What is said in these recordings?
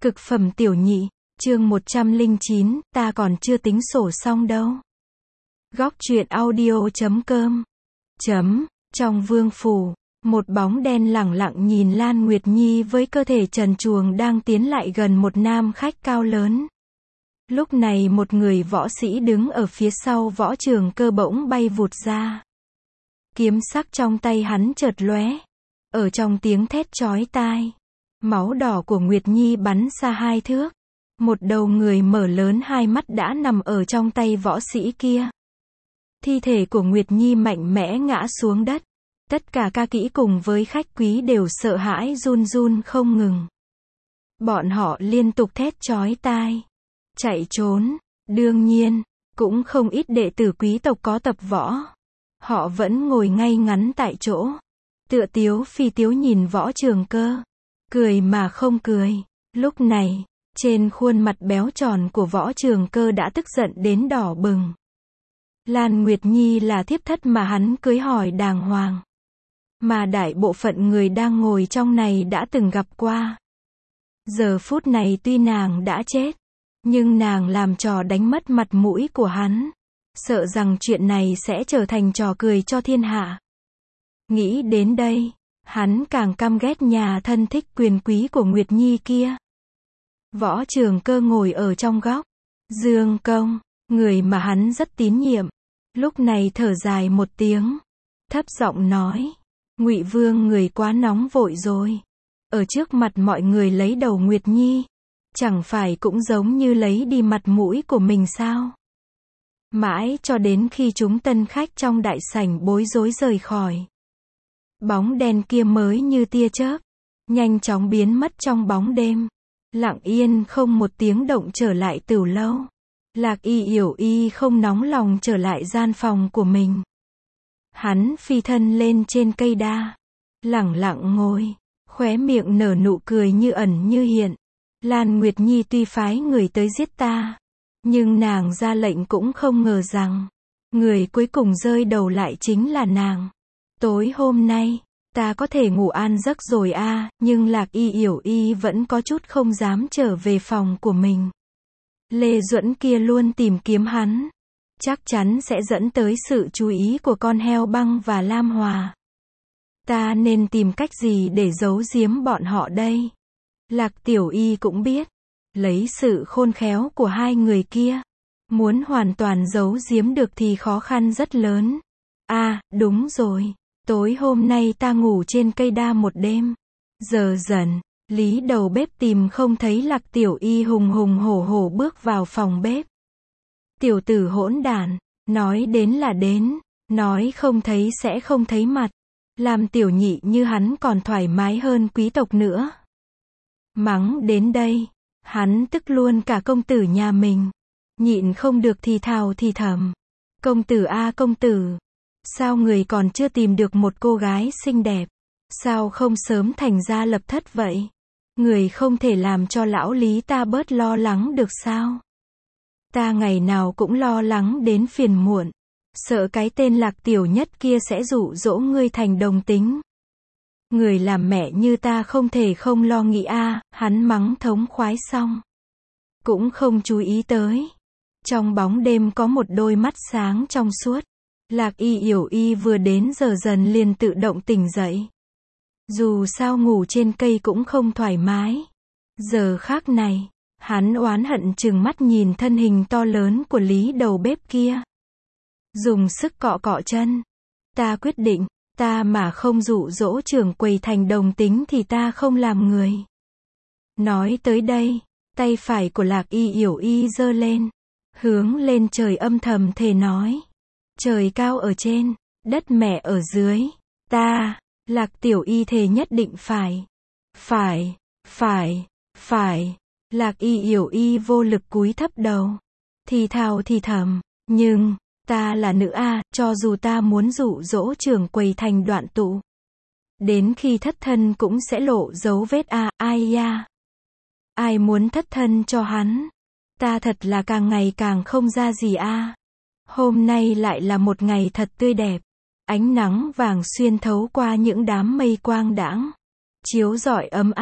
Cực phẩm tiểu nhị, chương 109, ta còn chưa tính sổ xong đâu. Góc truyện audio.com. Trong vương phủ, một bóng đen lẳng lặng nhìn Lan Nguyệt Nhi với cơ thể trần truồng đang tiến lại gần một nam khách cao lớn. Lúc này một người võ sĩ đứng ở phía sau Võ Trường Cơ bỗng bay vụt ra. Kiếm sắc trong tay hắn chợt lóe. Ở trong tiếng thét chói tai, máu đỏ của Nguyệt Nhi bắn xa 2 thước. Một đầu người mở lớn 2 mắt đã nằm ở trong tay võ sĩ kia. Thi thể của Nguyệt Nhi mạnh mẽ ngã xuống đất. Tất cả ca kỹ cùng với khách quý đều sợ hãi run run không ngừng. Bọn họ liên tục thét chói tai, chạy trốn. Đương nhiên, cũng không ít đệ tử quý tộc có tập võ. Họ vẫn ngồi ngay ngắn tại chỗ, tựa tiếu phi tiếu nhìn Võ Trường Cơ, cười mà không cười. Lúc này, trên khuôn mặt béo tròn của Võ Trường Cơ đã tức giận đến đỏ bừng. Lan Nguyệt Nhi là thiếp thất mà hắn cưới hỏi đàng hoàng, mà đại bộ phận người đang ngồi trong này đã từng gặp qua. Giờ phút này tuy nàng đã chết, nhưng nàng làm trò đánh mất mặt mũi của hắn, sợ rằng chuyện này sẽ trở thành trò cười cho thiên hạ. Nghĩ đến đây, hắn càng căm ghét nhà thân thích quyền quý của Nguyệt Nhi kia. Võ Trường Cơ ngồi ở trong góc. Dương Công, người mà hắn rất tín nhiệm, lúc này thở dài một tiếng, thấp giọng nói: Ngụy Vương người quá nóng vội rồi. Ở trước mặt mọi người lấy đầu Nguyệt Nhi, chẳng phải cũng giống như lấy đi mặt mũi của mình sao? Mãi cho đến khi chúng tân khách trong đại sảnh bối rối rời khỏi, bóng đen kia mới như tia chớp, nhanh chóng biến mất trong bóng đêm, lặng yên không một tiếng động trở lại tửu lâu. Lạc Y Yểu Y không nóng lòng trở lại gian phòng của mình. Hắn phi thân lên trên cây đa, lẳng lặng ngồi, khóe miệng nở nụ cười như ẩn như hiện. Lan Nguyệt Nhi tuy phái người tới giết ta, nhưng nàng ra lệnh cũng không ngờ rằng người cuối cùng rơi đầu lại chính là nàng. Tối hôm nay, ta có thể ngủ an giấc rồi a, nhưng Lạc Y Yểu Y vẫn có chút không dám trở về phòng của mình. Lê Duẫn kia luôn tìm kiếm hắn, chắc chắn sẽ dẫn tới sự chú ý của con heo băng và Lam Hòa. Ta nên tìm cách gì để giấu giếm bọn họ đây? Lạc Tiểu Y cũng biết, lấy sự khôn khéo của hai người kia, muốn hoàn toàn giấu giếm được thì khó khăn rất lớn. Đúng rồi, tối hôm nay ta ngủ trên cây đa một đêm. Giờ dần, Lý đầu bếp tìm không thấy Lạc Tiểu Y hùng hùng hổ hổ bước vào phòng bếp. Tiểu tử hỗn đản, nói đến là đến, nói không thấy sẽ không thấy mặt. Làm tiểu nhị như hắn còn thoải mái hơn quý tộc nữa. Mắng đến đây, hắn tức luôn cả công tử nhà mình. Nhịn không được thì thào thì thầm: Công tử a công tử, sao người còn chưa tìm được một cô gái xinh đẹp? Sao không sớm thành gia lập thất vậy? Người không thể làm cho lão Lý ta bớt lo lắng được sao? Ta ngày nào cũng lo lắng đến phiền muộn, sợ cái tên Lạc Tiểu Nhất kia sẽ dụ dỗ ngươi thành đồng tính. Người làm mẹ như ta không thể không lo nghĩ a. Hắn mắng thống khoái xong, cũng không chú ý tới, trong bóng đêm có một đôi mắt sáng trong suốt. Lạc Y Yểu Y vừa đến giờ dần liền tự động tỉnh dậy. Dù sao ngủ trên cây cũng không thoải mái. Giờ khác này, hắn oán hận trừng mắt nhìn thân hình to lớn của Lý đầu bếp kia. Dùng sức cọ cọ chân. Ta quyết định, ta mà không dụ dỗ trưởng quầy thành đồng tính thì ta không làm người. Nói tới đây, tay phải của Lạc Y Yểu Y giơ lên, hướng lên trời âm thầm thề nói: Trời cao ở trên, đất mẹ ở dưới, ta, Lạc Tiểu Y thề nhất định phải. Lạc Y Yểu Y vô lực cúi thấp đầu, thì thào thì thầm: Nhưng, ta là nữ a, cho dù ta muốn dụ dỗ trưởng quầy thành đoạn tụ, đến khi thất thân cũng sẽ lộ dấu vết a. Ai ya? Ai muốn thất thân cho hắn? Ta thật là càng ngày càng không ra gì a. Hôm nay lại là một ngày thật tươi đẹp. Ánh nắng vàng xuyên thấu qua những đám mây quang đãng, chiếu rọi ấm áp.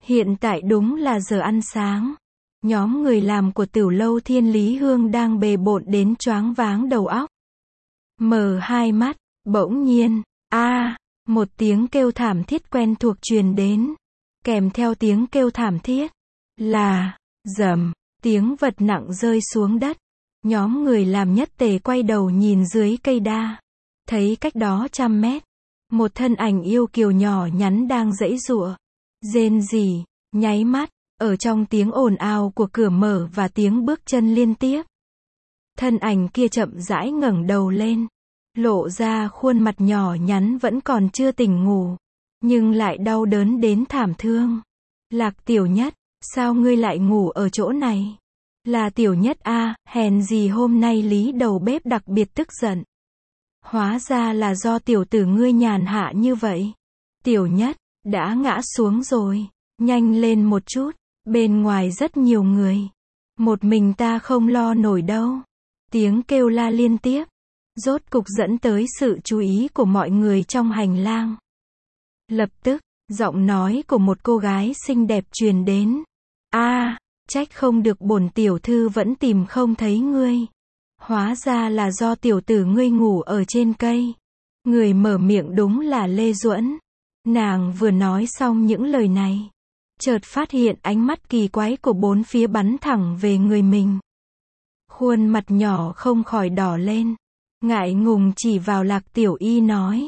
Hiện tại đúng là giờ ăn sáng. Nhóm người làm của tiểu lâu Thiên Lý Hương đang bề bộn đến choáng váng đầu óc. Mở hai mắt, bỗng nhiên, một tiếng kêu thảm thiết quen thuộc truyền đến. Kèm theo tiếng kêu thảm thiết, là, rầm, tiếng vật nặng rơi xuống đất. Nhóm người làm nhất tề quay đầu nhìn dưới cây đa. Thấy cách đó 100 mét. Một thân ảnh yêu kiều nhỏ nhắn đang giãy giụa, rên rỉ, nháy mắt, ở trong tiếng ồn ào của cửa mở và tiếng bước chân liên tiếp. Thân ảnh kia chậm rãi ngẩng đầu lên, lộ ra khuôn mặt nhỏ nhắn vẫn còn chưa tỉnh ngủ, nhưng lại đau đớn đến thảm thương. Lạc Tiểu Nhất, sao ngươi lại ngủ ở chỗ này? Là Tiểu Nhất a, hèn gì hôm nay Lý đầu bếp đặc biệt tức giận. Hóa ra là do tiểu tử ngươi nhàn hạ như vậy. Tiểu Nhất, đã ngã xuống rồi, nhanh lên một chút, bên ngoài rất nhiều người. Một mình ta không lo nổi đâu. Tiếng kêu la liên tiếp, rốt cục dẫn tới sự chú ý của mọi người trong hành lang. Lập tức, giọng nói của một cô gái xinh đẹp truyền đến. Trách không được bổn tiểu thư vẫn tìm không thấy ngươi. Hóa ra là do tiểu tử ngươi ngủ ở trên cây. Người mở miệng đúng là Lê Duẫn. Nàng vừa nói xong những lời này, chợt phát hiện ánh mắt kỳ quái của bốn phía bắn thẳng về người mình. Khuôn mặt nhỏ không khỏi đỏ lên, ngại ngùng chỉ vào Lạc Tiểu Y nói.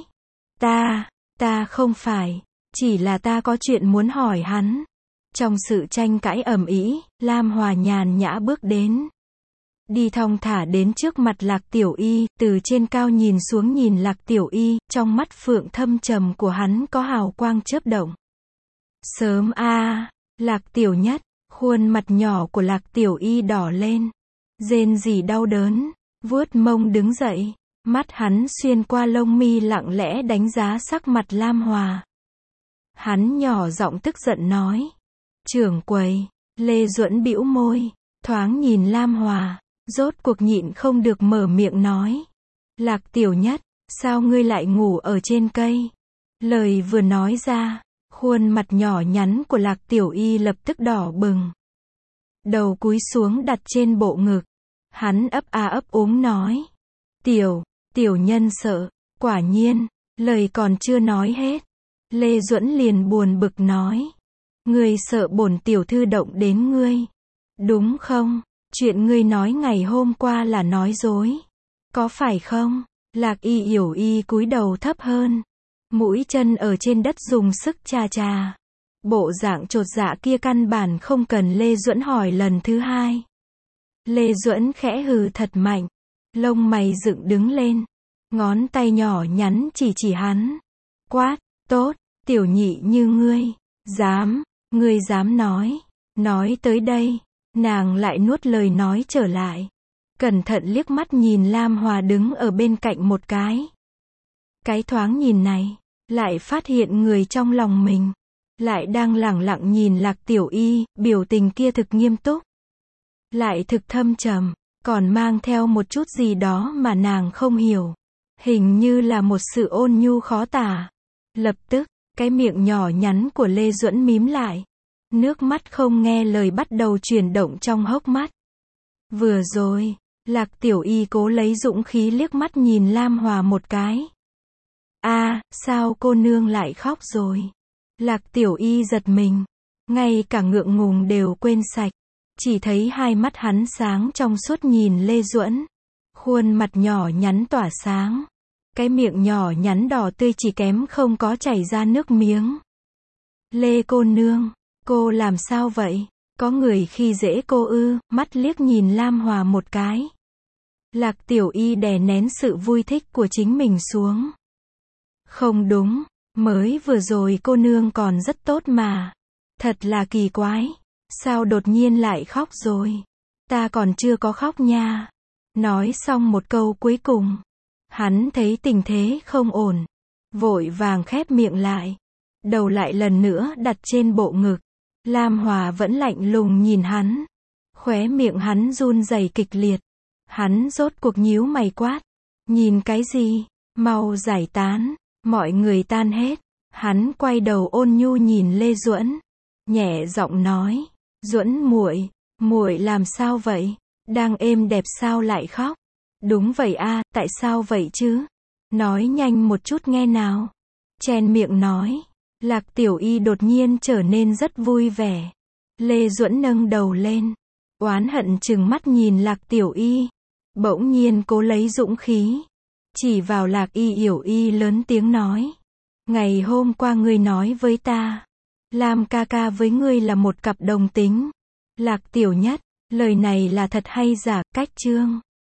Ta không phải, chỉ là ta có chuyện muốn hỏi hắn. Trong sự tranh cãi ầm ĩ, Lam Hòa nhàn nhã bước đến. Đi thong thả đến trước mặt Lạc Tiểu Y, từ trên cao nhìn xuống nhìn Lạc Tiểu Y, trong mắt phượng thâm trầm của hắn có hào quang chớp động. Sớm Lạc Tiểu Nhất, khuôn mặt nhỏ của Lạc Tiểu Y đỏ lên, rên rỉ đau đớn, vuốt mông đứng dậy, mắt hắn xuyên qua lông mi lặng lẽ đánh giá sắc mặt Lam Hòa. Hắn nhỏ giọng tức giận nói. Trưởng quầy, Lê Duẫn bĩu môi, thoáng nhìn Lam Hòa, rốt cuộc nhịn không được mở miệng nói. Lạc Tiểu Nhất, sao ngươi lại ngủ ở trên cây? Lời vừa nói ra, khuôn mặt nhỏ nhắn của Lạc Tiểu Y lập tức đỏ bừng. Đầu cúi xuống đặt trên bộ ngực. Hắn ấp ấp úng nói. Tiểu nhân sợ, quả nhiên, lời còn chưa nói hết. Lê Duẫn liền buồn bực nói. Ngươi sợ bổn tiểu thư động đến ngươi, đúng không? Chuyện ngươi nói ngày hôm qua là nói dối, có phải không? Lạc Yểu Y cúi đầu thấp hơn, mũi chân ở trên đất dùng sức chà chà. Bộ dạng chột dạ kia căn bản không cần Lê Duẫn hỏi lần thứ hai. Lê Duẫn khẽ hừ thật mạnh, lông mày dựng đứng lên, ngón tay nhỏ nhắn chỉ hắn. Quát, tốt, tiểu nhị như ngươi, ngươi dám nói tới đây, nàng lại nuốt lời nói trở lại. Cẩn thận liếc mắt nhìn Lam Hòa đứng ở bên cạnh một cái. Cái thoáng nhìn này, lại phát hiện người trong lòng mình, lại đang lẳng lặng nhìn Lạc Tiểu Y, biểu tình kia thực nghiêm túc, lại thực thâm trầm, còn mang theo một chút gì đó mà nàng không hiểu. Hình như là một sự ôn nhu khó tả. Lập tức, cái miệng nhỏ nhắn của Lê Duẫn mím lại. Nước mắt không nghe lời bắt đầu chuyển động trong hốc mắt. Vừa rồi, Lạc Tiểu Y cố lấy dũng khí liếc mắt nhìn Lam Hòa một cái. Sao cô nương lại khóc rồi? Lạc Tiểu Y giật mình, ngay cả ngượng ngùng đều quên sạch. Chỉ thấy hai mắt hắn sáng trong suốt nhìn Lê Duẫn. Khuôn mặt nhỏ nhắn tỏa sáng. Cái miệng nhỏ nhắn đỏ tươi chỉ kém không có chảy ra nước miếng. Lê cô nương, cô làm sao vậy? Có người khi dễ cô ư? Mắt liếc nhìn Lam Hòa một cái. Lạc Tiểu Y đè nén sự vui thích của chính mình xuống. Không đúng, mới vừa rồi cô nương còn rất tốt mà. Thật là kỳ quái. Sao đột nhiên lại khóc rồi? Ta còn chưa có khóc nha. Nói xong một câu cuối cùng, hắn thấy tình thế không ổn, vội vàng khép miệng lại, đầu lại lần nữa đặt trên bộ ngực. Lam Hòa vẫn lạnh lùng nhìn hắn, khóe miệng hắn run rẩy kịch liệt. Hắn rốt cuộc nhíu mày quát, nhìn cái gì? Mau giải tán. Mọi người tan hết, hắn quay đầu ôn nhu nhìn Lê Duẫn. nhẹ giọng nói, Duẫn muội, muội làm sao vậy? Đang êm đẹp sao lại khóc? Đúng vậy a, tại sao vậy chứ? Nói nhanh một chút nghe nào. Chen miệng nói. Lạc Tiểu Y đột nhiên trở nên rất vui vẻ. Lê Duẫn nâng đầu lên, oán hận trừng mắt nhìn Lạc Tiểu Y. Bỗng nhiên cố lấy dũng khí, chỉ vào Lạc Yểu Y lớn tiếng nói. Ngày hôm qua ngươi nói với ta, Lam ca ca với ngươi là một cặp đồng tính. Lạc Tiểu Nhất, lời này là thật hay giả? Cách chương